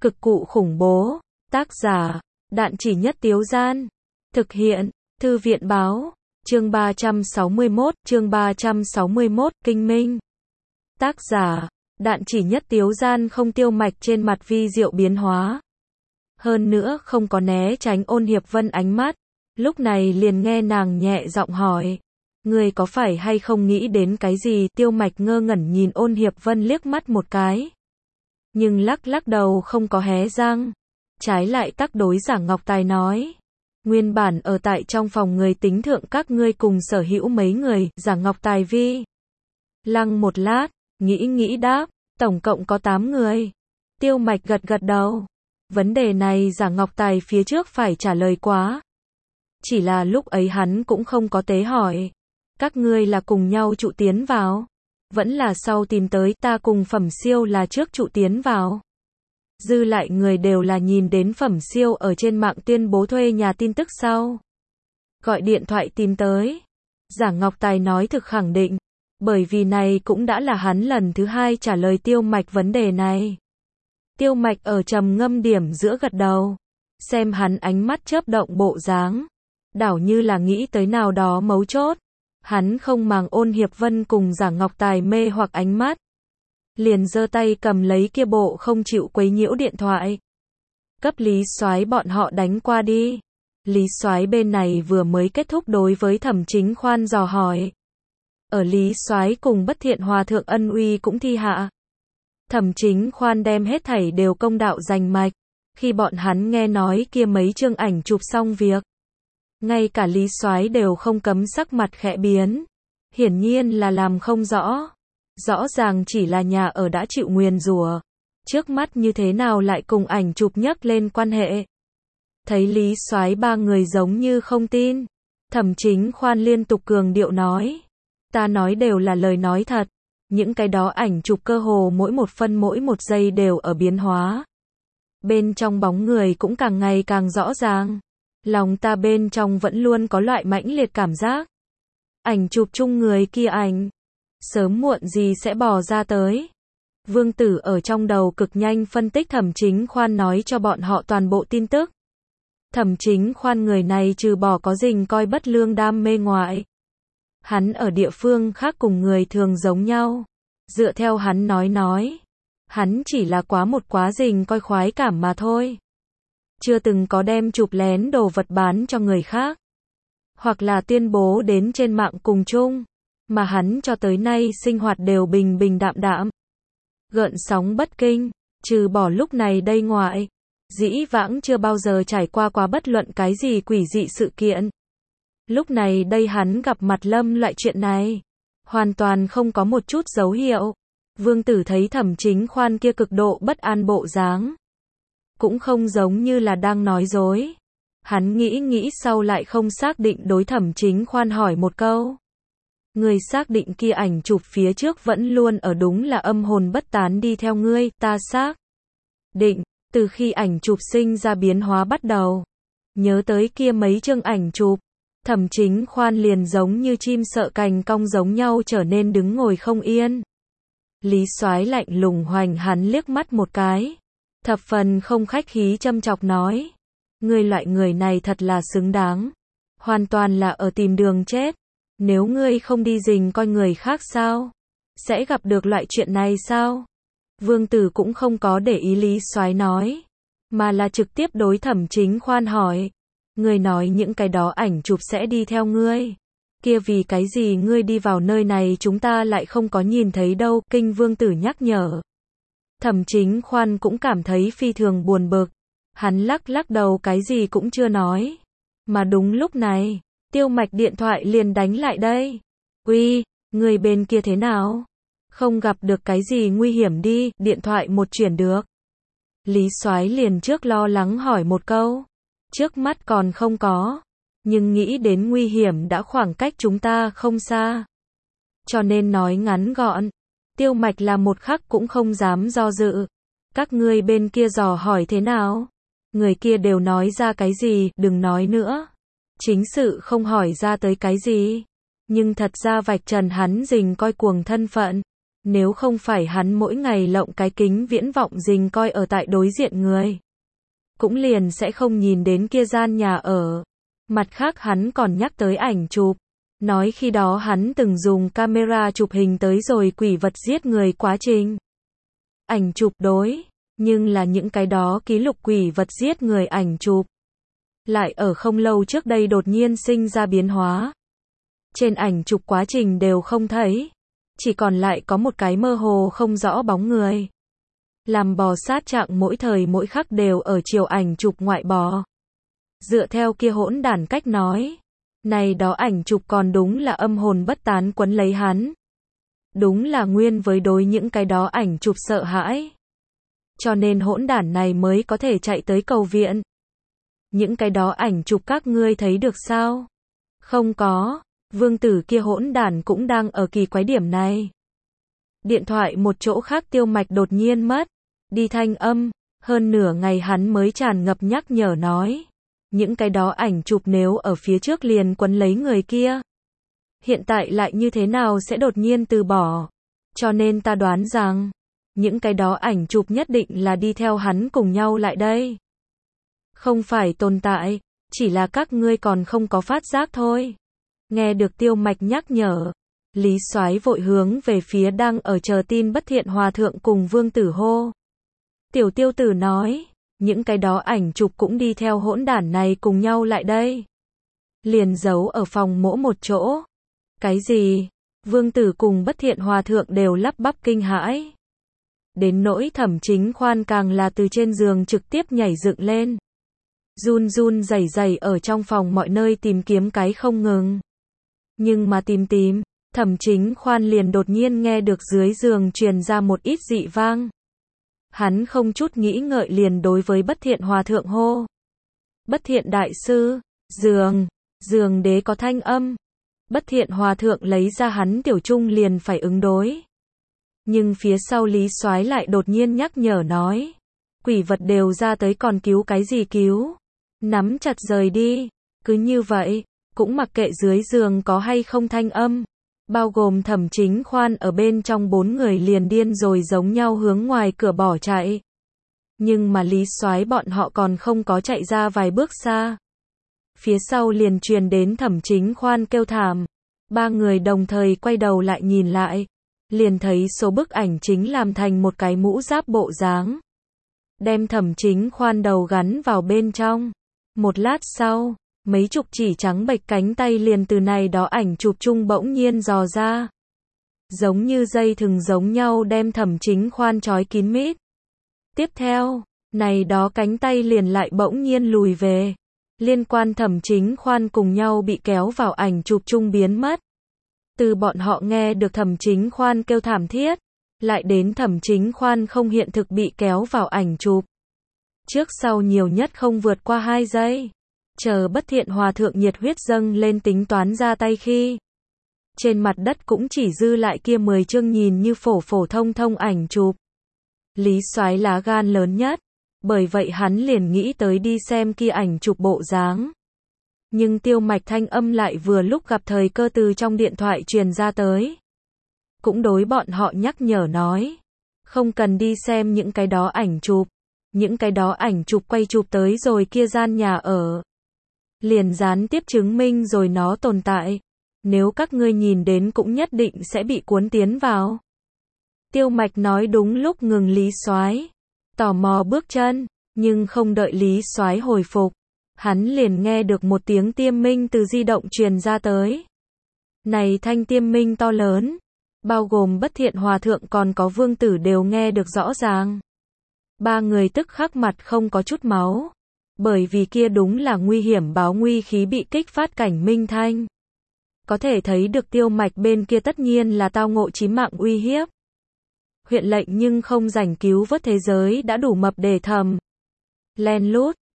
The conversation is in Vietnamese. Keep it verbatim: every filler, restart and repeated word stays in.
Cực cụ khủng bố. Tác giả, Đạn Chỉ Nhất Tiếu Gian. Thực hiện, Thư viện báo. Chương ba trăm sáu mươi mốt, chương ba trăm sáu mươi mốt, Kinh Minh. Tác giả, Đạn Chỉ Nhất Tiếu Gian không tiêu mạch trên mặt vi diệu biến hóa. Hơn nữa không có né tránh Ôn Hiệp Vân ánh mắt. Lúc này liền nghe nàng nhẹ giọng hỏi. Người có phải hay không nghĩ đến cái gì? Tiêu mạch ngơ ngẩn nhìn Ôn Hiệp Vân liếc mắt một cái. Nhưng lắc lắc đầu không có hé răng. Trái lại tắc đối Giả Ngọc Tài nói. Nguyên bản ở tại trong phòng người tính thượng các ngươi cùng sở hữu mấy người. Giả Ngọc Tài vi lăng một lát, nghĩ nghĩ đáp, tổng cộng có tám người. Tiêu mạch gật gật đầu. Vấn đề này Giả Ngọc Tài phía trước phải trả lời quá. Chỉ là lúc ấy hắn cũng không có tế hỏi. Các ngươi là cùng nhau trụ tiến vào? Vẫn là sau tìm tới? Ta cùng Phẩm Siêu là trước trụ tiến vào. Dư lại người đều là nhìn đến Phẩm Siêu ở trên mạng tuyên bố thuê nhà tin tức sau. Gọi điện thoại tìm tới. Giả Ngọc Tài nói thực khẳng định. Bởi vì này cũng đã là hắn lần thứ hai trả lời Tiêu mạch vấn đề này. Tiêu mạch ở trầm ngâm điểm giữa gật đầu. Xem hắn ánh mắt chớp động bộ dáng. Đảo như là nghĩ tới nào đó mấu chốt. Hắn không màng Ôn Hiệp Vân cùng Giả Ngọc Tài mê hoặc ánh mắt. Liền giơ tay cầm lấy kia bộ không chịu quấy nhiễu điện thoại. Cấp Lý Soái bọn họ đánh qua đi. Lý Soái bên này vừa mới kết thúc đối với Thẩm Chính Khoan dò hỏi. Ở Lý Soái cùng Bất Thiện Hòa thượng ân uy cũng thi hạ. Thẩm Chính Khoan đem hết thảy đều công đạo rành mạch. Khi bọn hắn nghe nói kia mấy chương ảnh chụp xong việc. Ngay cả Lý Soái đều không cấm sắc mặt khẽ biến. Hiển nhiên là làm không rõ. Rõ ràng chỉ là nhà ở đã chịu nguyền rủa. Trước mắt như thế nào lại cùng ảnh chụp nhắc lên quan hệ. Thấy Lý Soái ba người giống như không tin. Thẩm Chính Khoan liên tục cường điệu nói. Ta nói đều là lời nói thật. Những cái đó ảnh chụp cơ hồ mỗi một phân mỗi một giây đều ở biến hóa. Bên trong bóng người cũng càng ngày càng rõ ràng. Lòng ta bên trong vẫn luôn có loại mãnh liệt cảm giác. Ảnh chụp chung người kia ảnh. Sớm muộn gì sẽ bò ra tới. Vương Tử ở trong đầu cực nhanh phân tích Thẩm Chính Khoan nói cho bọn họ toàn bộ tin tức. Thẩm Chính Khoan người này trừ bỏ có rình coi bất lương đam mê ngoại. Hắn ở địa phương khác cùng người thường giống nhau. Dựa theo hắn nói nói. Hắn chỉ là quá một quá rình coi khoái cảm mà thôi. Chưa từng có đem chụp lén đồ vật bán cho người khác. Hoặc là tuyên bố đến trên mạng cùng chung. Mà hắn cho tới nay sinh hoạt đều bình bình đạm đạm. Gợn sóng bất kinh. Trừ bỏ lúc này đây ngoại. Dĩ vãng chưa bao giờ trải qua quá bất luận cái gì quỷ dị sự kiện. Lúc này đây hắn gặp mặt Lâm loại chuyện này. Hoàn toàn không có một chút dấu hiệu. Vương Tử thấy Thẩm Chính Khoan kia cực độ bất an bộ dáng. Cũng không giống như là đang nói dối. Hắn nghĩ nghĩ sau lại không xác định đối Thẩm Chính Khoan hỏi một câu. Người xác định kia ảnh chụp phía trước vẫn luôn ở đúng là âm hồn bất tán đi theo ngươi? Ta xác định, từ khi ảnh chụp sinh ra biến hóa bắt đầu. Nhớ tới kia mấy chương ảnh chụp. Thẩm Chính Khoan liền giống như chim sợ cành cong giống nhau trở nên đứng ngồi không yên. Lý Soái lạnh lùng hoành hắn liếc mắt một cái. Thập phần không khách khí châm chọc nói. Ngươi loại người này thật là xứng đáng. Hoàn toàn là ở tìm đường chết. Nếu ngươi không đi rình coi người khác sao? Sẽ gặp được loại chuyện này sao? Vương Tử cũng không có để ý Lý Soái nói. Mà là trực tiếp đối Thẩm Chính Khoan hỏi. Ngươi nói những cái đó ảnh chụp sẽ đi theo ngươi. Kia vì cái gì ngươi đi vào nơi này chúng ta lại không có nhìn thấy đâu? Kinh Vương Tử nhắc nhở. Thẩm Chính Khoan cũng cảm thấy phi thường buồn bực. Hắn lắc lắc đầu cái gì cũng chưa nói. Mà đúng lúc này, Tiêu mạch điện thoại liền đánh lại đây. Uy, người bên kia thế nào? Không gặp được cái gì nguy hiểm đi? Điện thoại một chuyển được. Lý Soái liền trước lo lắng hỏi một câu. Trước mắt còn không có. Nhưng nghĩ đến nguy hiểm đã khoảng cách chúng ta không xa. Cho nên nói ngắn gọn. Tiêu mạch là một khắc cũng không dám do dự. Các ngươi bên kia dò hỏi thế nào? Người kia đều nói ra cái gì? Đừng nói nữa. Chính sự không hỏi ra tới cái gì. Nhưng thật ra vạch trần hắn rình coi cuồng thân phận. Nếu không phải hắn mỗi ngày lộng cái kính viễn vọng rình coi ở tại đối diện người, cũng liền sẽ không nhìn đến kia gian nhà ở. Mặt khác hắn còn nhắc tới ảnh chụp, nói khi đó hắn từng dùng camera chụp hình tới rồi quỷ vật giết người quá trình. Ảnh chụp đối, nhưng là những cái đó ký lục quỷ vật giết người ảnh chụp, lại ở không lâu trước đây đột nhiên sinh ra biến hóa. Trên ảnh chụp quá trình đều không thấy, chỉ còn lại có một cái mơ hồ không rõ bóng người. Làm bò sát trạng mỗi thời mỗi khắc đều ở chiều ảnh chụp ngoại bò. Dựa theo kia hỗn đản cách nói, này đó ảnh chụp còn đúng là âm hồn bất tán quấn lấy hắn. Đúng là nguyên với đối những cái đó ảnh chụp sợ hãi. Cho nên hỗn đản này mới có thể chạy tới cầu viện. Những cái đó ảnh chụp các ngươi thấy được sao? Không có, vương tử kia hỗn đản cũng đang ở kỳ quái điểm này. Điện thoại một chỗ khác Tiêu Mạch đột nhiên mất đi thanh âm, hơn nửa ngày hắn mới tràn ngập nhắc nhở nói. Những cái đó ảnh chụp nếu ở phía trước liền quấn lấy người kia, hiện tại lại như thế nào sẽ đột nhiên từ bỏ. Cho nên ta đoán rằng, những cái đó ảnh chụp nhất định là đi theo hắn cùng nhau lại đây. Không phải tồn tại, chỉ là các ngươi còn không có phát giác thôi. Nghe được Tiêu Mạch nhắc nhở, Lý Soái vội hướng về phía đang ở chờ tin bất thiện hòa thượng cùng vương tử hô. Tiểu Tiêu tử nói, những cái đó ảnh chụp cũng đi theo hỗn đản này cùng nhau lại đây. Liền giấu ở phòng mỗ một chỗ. Cái gì? Vương tử cùng bất thiện hòa thượng đều lắp bắp kinh hãi. Đến nỗi Thẩm Chính Khoan càng là từ trên giường trực tiếp nhảy dựng lên. Run run rẩy rẩy ở trong phòng mọi nơi tìm kiếm cái không ngừng. Nhưng mà tìm tìm, Thẩm Chính Khoan liền đột nhiên nghe được dưới giường truyền ra một ít dị vang. Hắn không chút nghĩ ngợi liền đối với bất thiện hòa thượng hô. Bất thiện đại sư, giường, giường đế có thanh âm. Bất thiện hòa thượng lấy ra hắn tiểu trung liền phải ứng đối. Nhưng phía sau Lý Soái lại đột nhiên nhắc nhở nói. Quỷ vật đều ra tới còn cứu cái gì cứu. Nắm chặt rời đi. Cứ như vậy, cũng mặc kệ dưới giường có hay không thanh âm. Bao gồm Thẩm Chính Khoan ở bên trong bốn người liền điên rồi giống nhau hướng ngoài cửa bỏ chạy. Nhưng mà Lý Soái bọn họ còn không có chạy ra vài bước xa. Phía sau liền truyền đến Thẩm Chính Khoan kêu thảm. Ba người đồng thời quay đầu lại nhìn lại. Liền thấy số bức ảnh chính làm thành một cái mũ giáp bộ dáng. Đem Thẩm Chính Khoan đầu gắn vào bên trong. Một lát sau, mấy chục chỉ trắng bệch cánh tay liền từ này đó ảnh chụp chung bỗng nhiên dò ra. Giống như dây thừng giống nhau đem Thẩm Chính Khoan trói kín mít. Tiếp theo, này đó cánh tay liền lại bỗng nhiên lùi về. Liên quan Thẩm Chính Khoan cùng nhau bị kéo vào ảnh chụp chung biến mất. Từ bọn họ nghe được Thẩm Chính Khoan kêu thảm thiết, lại đến Thẩm Chính Khoan không hiện thực bị kéo vào ảnh chụp. Trước sau nhiều nhất không vượt qua hai giây. Chờ bất thiện hòa thượng nhiệt huyết dâng lên tính toán ra tay khi. Trên mặt đất cũng chỉ dư lại kia mười chương nhìn như phổ phổ thông thông ảnh chụp. Lý Soái lá gan lớn nhất. Bởi vậy hắn liền nghĩ tới đi xem kia ảnh chụp bộ dáng. Nhưng Tiêu Mạch thanh âm lại vừa lúc gặp thời cơ từ trong điện thoại truyền ra tới. Cũng đối bọn họ nhắc nhở nói. Không cần đi xem những cái đó ảnh chụp. Những cái đó ảnh chụp quay chụp tới rồi kia gian nhà ở. Liền gián tiếp chứng minh rồi nó tồn tại. Nếu các ngươi nhìn đến cũng nhất định sẽ bị cuốn tiến vào. Tiêu Mạch nói đúng lúc ngừng Lý Soái. Tò mò bước chân, nhưng không đợi Lý Soái hồi phục. Hắn liền nghe được một tiếng tiêm minh từ di động truyền ra tới. Này thanh tiêm minh to lớn. Bao gồm bất thiện hòa thượng còn có vương tử đều nghe được rõ ràng. Ba người tức khắc mặt không có chút máu. Bởi vì kia đúng là nguy hiểm báo nguy khí bị kích phát cảnh minh thanh. Có thể thấy được Tiêu Mạch bên kia tất nhiên là tao ngộ chí mạng uy hiếp. Huyện lệnh nhưng không rảnh cứu vớt thế giới đã đủ mập để thầm. Len lút,